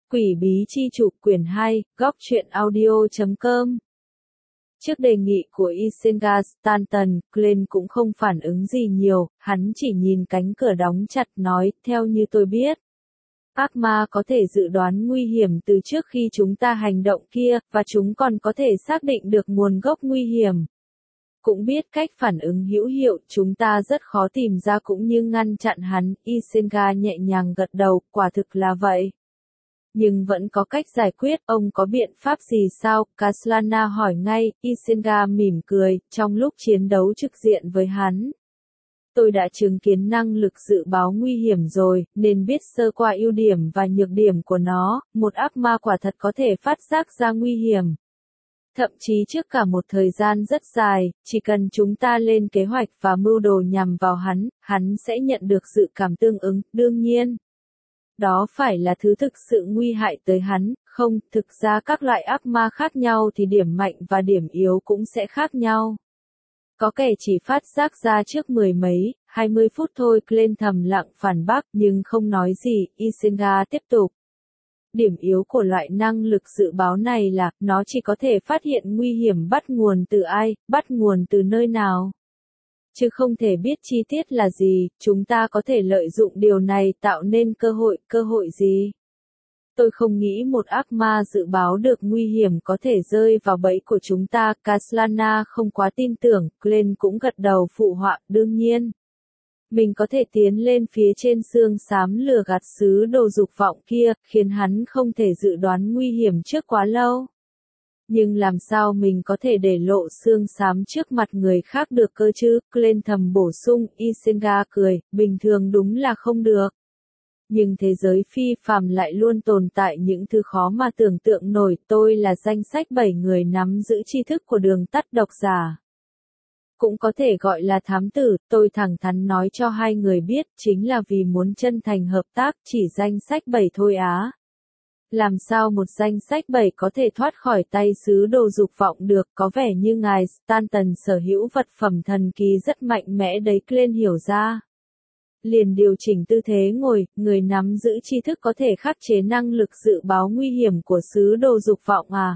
Quỷ bí chi chủ quyển 2, góc truyện audio.com. Trước đề nghị của Isenga Stanton, Glenn cũng không phản ứng gì nhiều, hắn chỉ nhìn cánh cửa đóng chặt nói, theo như tôi biết. Ác ma có thể dự đoán nguy hiểm từ trước khi chúng ta hành động kia, và chúng còn có thể xác định được nguồn gốc nguy hiểm. Cũng biết cách phản ứng hữu hiệu, chúng ta rất khó tìm ra cũng như ngăn chặn hắn, Isenga nhẹ nhàng gật đầu, quả thực là vậy. Nhưng vẫn có cách giải quyết, ông có biện pháp gì sao? Kaslana hỏi ngay, Isenga mỉm cười, trong lúc chiến đấu trực diện với hắn. Tôi đã chứng kiến năng lực dự báo nguy hiểm rồi, nên biết sơ qua ưu điểm và nhược điểm của nó, một ác ma quả thật có thể phát giác ra nguy hiểm. Thậm chí trước cả một thời gian rất dài, chỉ cần chúng ta lên kế hoạch và mưu đồ nhằm vào hắn sẽ nhận được sự cảm tương ứng, đương nhiên. Đó phải là thứ thực sự nguy hại tới hắn, không, thực ra các loại ác ma khác nhau thì điểm mạnh và điểm yếu cũng sẽ khác nhau. Có kẻ chỉ phát giác ra trước 10 mấy, 20 phút thôi, Glenn thầm lặng phản bác nhưng không nói gì, Isenga tiếp tục. Điểm yếu của loại năng lực dự báo này là, nó chỉ có thể phát hiện nguy hiểm bắt nguồn từ ai, bắt nguồn từ nơi nào. Chứ không thể biết chi tiết là gì, chúng ta có thể lợi dụng điều này tạo nên cơ hội gì? Tôi không nghĩ một ác ma dự báo được nguy hiểm có thể rơi vào bẫy của chúng ta, Kaslana không quá tin tưởng, Glenn cũng gật đầu phụ họa, đương nhiên. Mình có thể tiến lên phía trên xương xám lừa gạt sứ đồ dục vọng kia, khiến hắn không thể dự đoán nguy hiểm trước quá lâu. Nhưng làm sao mình có thể để lộ xương xám trước mặt người khác được cơ chứ? Glenn thầm bổ sung, Isenga cười, bình thường đúng là không được. Nhưng thế giới phi phàm lại luôn tồn tại những thứ khó mà tưởng tượng nổi. Tôi là danh sách 7 người nắm giữ tri thức của đường tắt độc giả. Cũng có thể gọi là thám tử, tôi thẳng thắn nói cho hai người biết, chính là vì muốn chân thành hợp tác, chỉ danh sách 7 thôi á. Làm sao một danh sách 7 có thể thoát khỏi tay sứ đồ dục vọng được, có vẻ như ngài Stanton sở hữu vật phẩm thần kỳ rất mạnh mẽ đấy, Glenn hiểu ra. Liền điều chỉnh tư thế ngồi, người nắm giữ tri thức có thể khắc chế năng lực dự báo nguy hiểm của sứ đồ dục vọng à?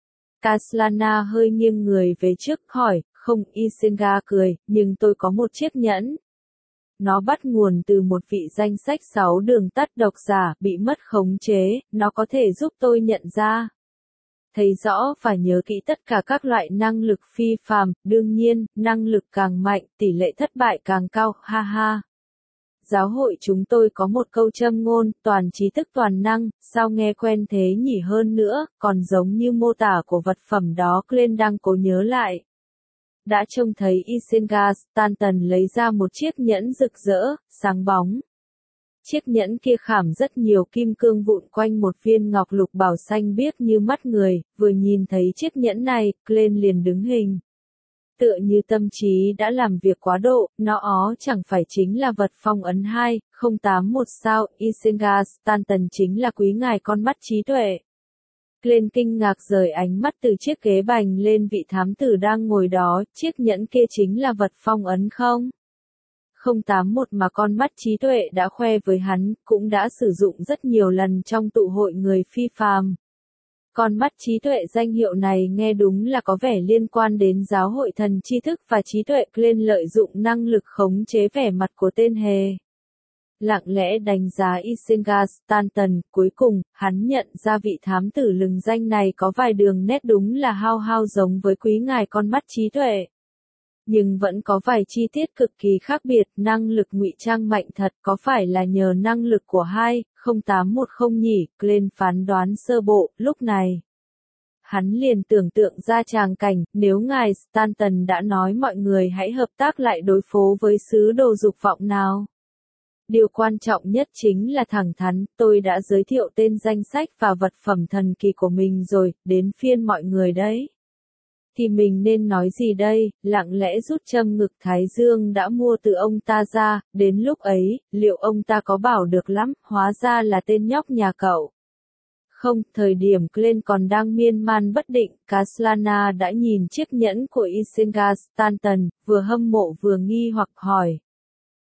Kaslana hơi nghiêng người về trước hỏi, không, Isenga cười, nhưng tôi có một chiếc nhẫn. Nó bắt nguồn từ một vị danh sách 6 đường tắt độc giả bị mất khống chế, nó có thể giúp tôi nhận ra. Thấy rõ và nhớ kỹ tất cả các loại năng lực phi phàm, đương nhiên, năng lực càng mạnh, tỷ lệ thất bại càng cao, ha ha. Giáo hội chúng tôi có một câu châm ngôn, toàn trí thức toàn năng, sao nghe quen thế nhỉ, hơn nữa, còn giống như mô tả của vật phẩm đó, Glenn đang cố nhớ lại. Đã trông thấy Isenga Stanton lấy ra một chiếc nhẫn rực rỡ, sáng bóng. Chiếc nhẫn kia khảm rất nhiều kim cương vụn quanh một viên ngọc lục bảo xanh biếc như mắt người, vừa nhìn thấy chiếc nhẫn này, Glenn liền đứng hình. Tựa như tâm trí đã làm việc quá độ, nó chẳng phải chính là vật phong ấn 2081 sao, Isenga Stanton chính là quý ngài con mắt trí tuệ. Glenn kinh ngạc rời ánh mắt từ chiếc ghế bành lên vị thám tử đang ngồi đó, chiếc nhẫn kia chính là vật phong ấn không? 081 mà con mắt trí tuệ đã khoe với hắn, cũng đã sử dụng rất nhiều lần trong tụ hội người phi phàm. Con mắt trí tuệ danh hiệu này nghe đúng là có vẻ liên quan đến giáo hội thần tri thức và trí tuệ. Glenn lợi dụng năng lực khống chế vẻ mặt của tên hề. Lặng lẽ đánh giá Isenga Stanton, cuối cùng, hắn nhận ra vị thám tử lừng danh này có vài đường nét đúng là hao giống với quý ngài con mắt trí tuệ. Nhưng vẫn có vài chi tiết cực kỳ khác biệt, năng lực ngụy trang mạnh thật, có phải là nhờ năng lực của 2081 nhỉ? Glenn phán đoán sơ bộ, lúc này. Hắn liền tưởng tượng ra tràng cảnh, nếu ngài Stanton đã nói mọi người hãy hợp tác lại đối phó với sứ đồ dục vọng nào. Điều quan trọng nhất chính là thẳng thắn, tôi đã giới thiệu tên danh sách và vật phẩm thần kỳ của mình rồi, đến phiên mọi người đấy. Thì mình nên nói gì đây, lặng lẽ rút châm ngực thái dương đã mua từ ông ta ra, đến lúc ấy, liệu ông ta có bảo được lắm, hóa ra là tên nhóc nhà cậu. Không, thời điểm Glenn còn đang miên man bất định, Kaslana đã nhìn chiếc nhẫn của Isenga Stanton, vừa hâm mộ vừa nghi hoặc hỏi.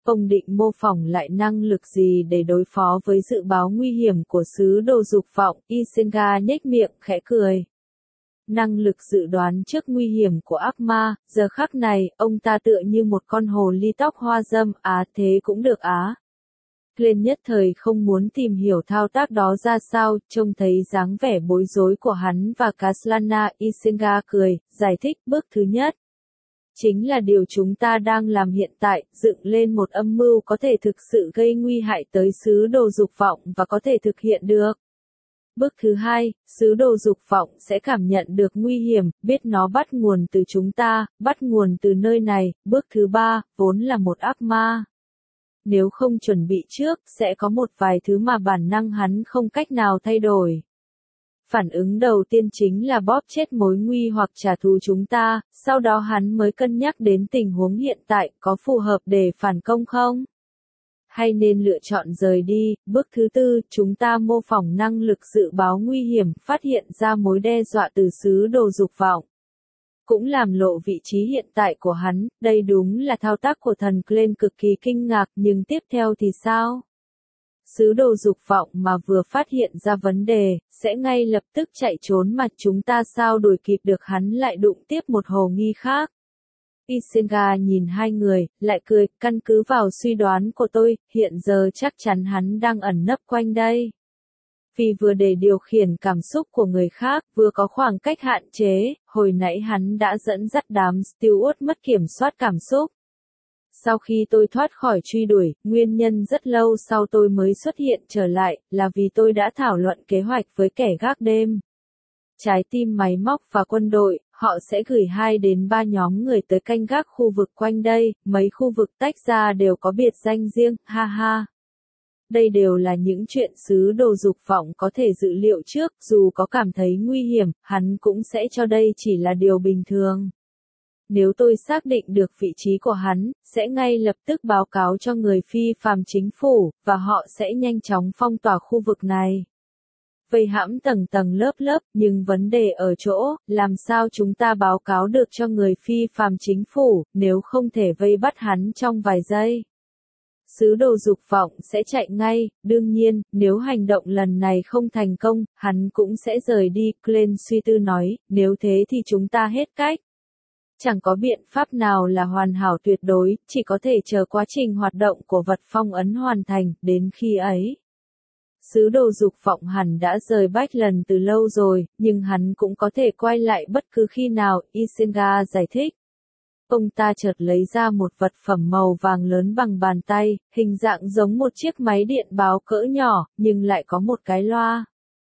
Ông định mô phỏng lại năng lực gì để đối phó với dự báo nguy hiểm của sứ đồ dục vọng? Isenga nhếch miệng khẽ cười. Năng lực dự đoán trước nguy hiểm của ác ma, giờ khắc này, ông ta tựa như một con hồ ly tóc hoa dâm, thế cũng được á. Glenn nhất thời không muốn tìm hiểu thao tác đó ra sao, trông thấy dáng vẻ bối rối của hắn và Kaslana. Isenga cười, giải thích bước thứ nhất. Chính là điều chúng ta đang làm hiện tại, dựng lên một âm mưu có thể thực sự gây nguy hại tới sứ đồ dục vọng và có thể thực hiện được. Bước thứ hai, sứ đồ dục vọng sẽ cảm nhận được nguy hiểm, biết nó bắt nguồn từ chúng ta, bắt nguồn từ nơi này. Bước thứ ba, vốn là một ác ma. Nếu không chuẩn bị trước, sẽ có một vài thứ mà bản năng hắn không cách nào thay đổi. Phản ứng đầu tiên chính là bóp chết mối nguy hoặc trả thù chúng ta, sau đó hắn mới cân nhắc đến tình huống hiện tại có phù hợp để phản công không? Hay nên lựa chọn rời đi? Bước thứ tư, chúng ta mô phỏng năng lực dự báo nguy hiểm, phát hiện ra mối đe dọa từ sứ đồ dục vọng. Cũng làm lộ vị trí hiện tại của hắn, đây đúng là thao tác của thần Glenn cực kỳ kinh ngạc, nhưng tiếp theo thì sao? Sứ đồ dục vọng mà vừa phát hiện ra vấn đề, sẽ ngay lập tức chạy trốn mà chúng ta sao đuổi kịp được hắn lại đụng tiếp một hồ nghi khác. Isenga nhìn hai người, lại cười, căn cứ vào suy đoán của tôi, hiện giờ chắc chắn hắn đang ẩn nấp quanh đây. Vì vừa để điều khiển cảm xúc của người khác, vừa có khoảng cách hạn chế, hồi nãy hắn đã dẫn dắt đám Stewart mất kiểm soát cảm xúc. Sau khi tôi thoát khỏi truy đuổi, nguyên nhân rất lâu sau tôi mới xuất hiện trở lại, là vì tôi đã thảo luận kế hoạch với kẻ gác đêm. Trái tim máy móc và quân đội, họ sẽ gửi 2 đến 3 nhóm người tới canh gác khu vực quanh đây, mấy khu vực tách ra đều có biệt danh riêng, ha ha. Đây đều là những chuyện sứ đồ dục vọng có thể dự liệu trước, dù có cảm thấy nguy hiểm, hắn cũng sẽ cho đây chỉ là điều bình thường. Nếu tôi xác định được vị trí của hắn, sẽ ngay lập tức báo cáo cho người phi phàm chính phủ, và họ sẽ nhanh chóng phong tỏa khu vực này. Vây hãm tầng tầng lớp lớp, nhưng vấn đề ở chỗ, làm sao chúng ta báo cáo được cho người phi phàm chính phủ, nếu không thể vây bắt hắn trong vài giây. Sứ đồ dục vọng sẽ chạy ngay, đương nhiên, nếu hành động lần này không thành công, hắn cũng sẽ rời đi. Glenn suy tư nói, nếu thế thì chúng ta hết cách. Chẳng có biện pháp nào là hoàn hảo tuyệt đối, chỉ có thể chờ quá trình hoạt động của vật phong ấn hoàn thành, đến khi ấy. Sứ đồ dục vọng hẳn đã rời Backlund từ lâu rồi, nhưng hắn cũng có thể quay lại bất cứ khi nào, Isenga giải thích. Ông ta chợt lấy ra một vật phẩm màu vàng lớn bằng bàn tay, hình dạng giống một chiếc máy điện báo cỡ nhỏ, nhưng lại có một cái loa.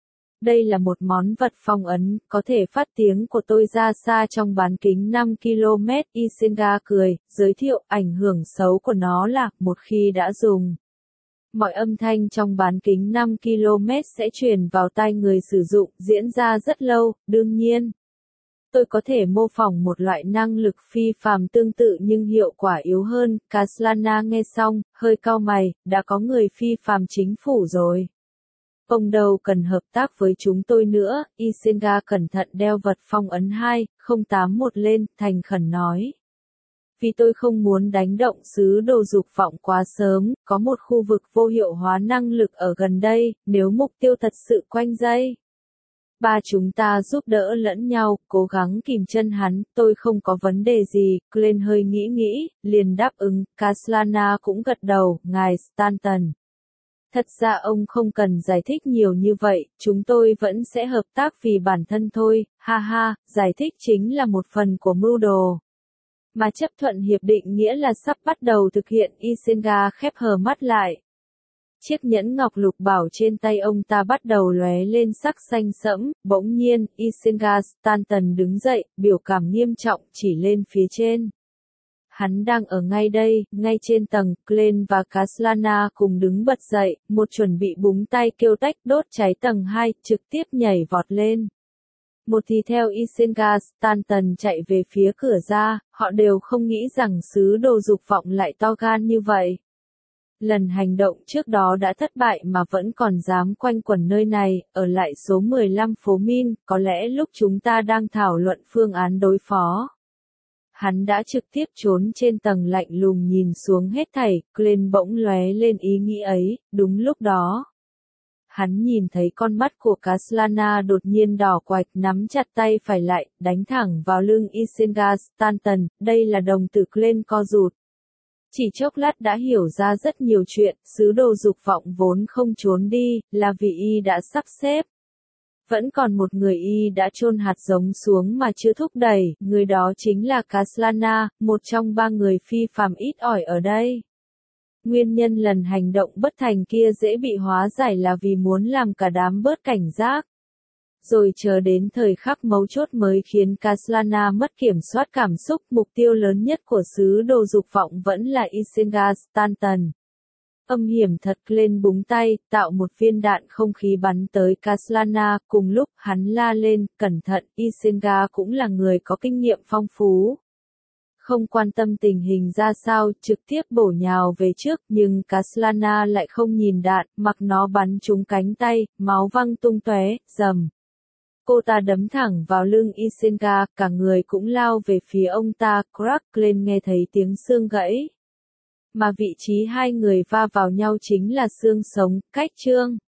Đây là một món vật phong ấn, có thể phát tiếng của tôi ra xa trong bán kính 5 km. Isenga cười, giới thiệu ảnh hưởng xấu của nó là, một khi đã dùng. Mọi âm thanh trong bán kính 5 km sẽ truyền vào tai người sử dụng, diễn ra rất lâu, đương nhiên. Tôi có thể mô phỏng một loại năng lực phi phàm tương tự nhưng hiệu quả yếu hơn. Kaslana nghe xong, hơi cau mày, đã có người phi phàm chính phủ rồi. Ông đâu cần hợp tác với chúng tôi nữa. Isenga cẩn thận đeo vật phong ấn 2081 lên, thành khẩn nói. Vì tôi không muốn đánh động sứ đồ dục vọng quá sớm, có một khu vực vô hiệu hóa năng lực ở gần đây, nếu mục tiêu thật sự quanh dây. Ba chúng ta giúp đỡ lẫn nhau, cố gắng kìm chân hắn, tôi không có vấn đề gì. Glenn hơi nghĩ, liền đáp ứng. Kaslana cũng gật đầu, ngài Stanton. Thật ra ông không cần giải thích nhiều như vậy, chúng tôi vẫn sẽ hợp tác vì bản thân thôi, ha ha, giải thích chính là một phần của mưu đồ. Mà chấp thuận hiệp định nghĩa là sắp bắt đầu thực hiện. Isenga khép hờ mắt lại. Chiếc nhẫn ngọc lục bảo trên tay ông ta bắt đầu lóe lên sắc xanh sẫm, bỗng nhiên, Isenga Stanton đứng dậy, biểu cảm nghiêm trọng chỉ lên phía trên. Hắn đang ở ngay đây, ngay trên tầng. Glenn và Kaslana cùng đứng bật dậy, một chuẩn bị búng tay kêu tách đốt cháy tầng 2, trực tiếp nhảy vọt lên. Một thì theo Isenga Stanton chạy về phía cửa ra, họ đều không nghĩ rằng sứ đồ dục vọng lại to gan như vậy. Lần hành động trước đó đã thất bại mà vẫn còn dám quanh quẩn nơi này, ở lại số 15 phố Min, có lẽ lúc chúng ta đang thảo luận phương án đối phó. hắn đã trực tiếp trốn trên tầng lạnh lùng nhìn xuống hết thảy, Glenn bỗng lóe lên ý nghĩ ấy, đúng lúc đó. Hắn nhìn thấy con mắt của Kaslana đột nhiên đỏ quạch, nắm chặt tay phải lại, đánh thẳng vào lưng Isenga Stanton, đây là đồng tử Glenn co rụt. Chỉ chốc lát đã hiểu ra rất nhiều chuyện, sứ đồ dục vọng vốn không trốn đi, là vì y đã sắp xếp. Vẫn còn một người y đã chôn hạt giống xuống mà chưa thúc đẩy, người đó chính là Kaslana, một trong ba người phi phàm ít ỏi ở đây. Nguyên nhân lần hành động bất thành kia dễ bị hóa giải là vì muốn làm cả đám bớt cảnh giác. Rồi chờ đến thời khắc mấu chốt mới khiến Kaslana mất kiểm soát cảm xúc, mục tiêu lớn nhất của sứ đồ dục vọng vẫn là Isenga Stanton. Âm hiểm thật, lên búng tay, tạo một viên đạn không khí bắn tới Kaslana, cùng lúc hắn la lên, cẩn thận, Isenga cũng là người có kinh nghiệm phong phú. Không quan tâm tình hình ra sao, trực tiếp bổ nhào về trước, nhưng Kaslana lại không nhìn đạn, mặc nó bắn trúng cánh tay, máu văng tung tóe, rầm. Cô ta đấm thẳng vào lưng Isenga, cả người cũng lao về phía ông ta, crack lên nghe thấy tiếng xương gãy. Mà vị trí hai người va vào nhau chính là xương sống, cách chương.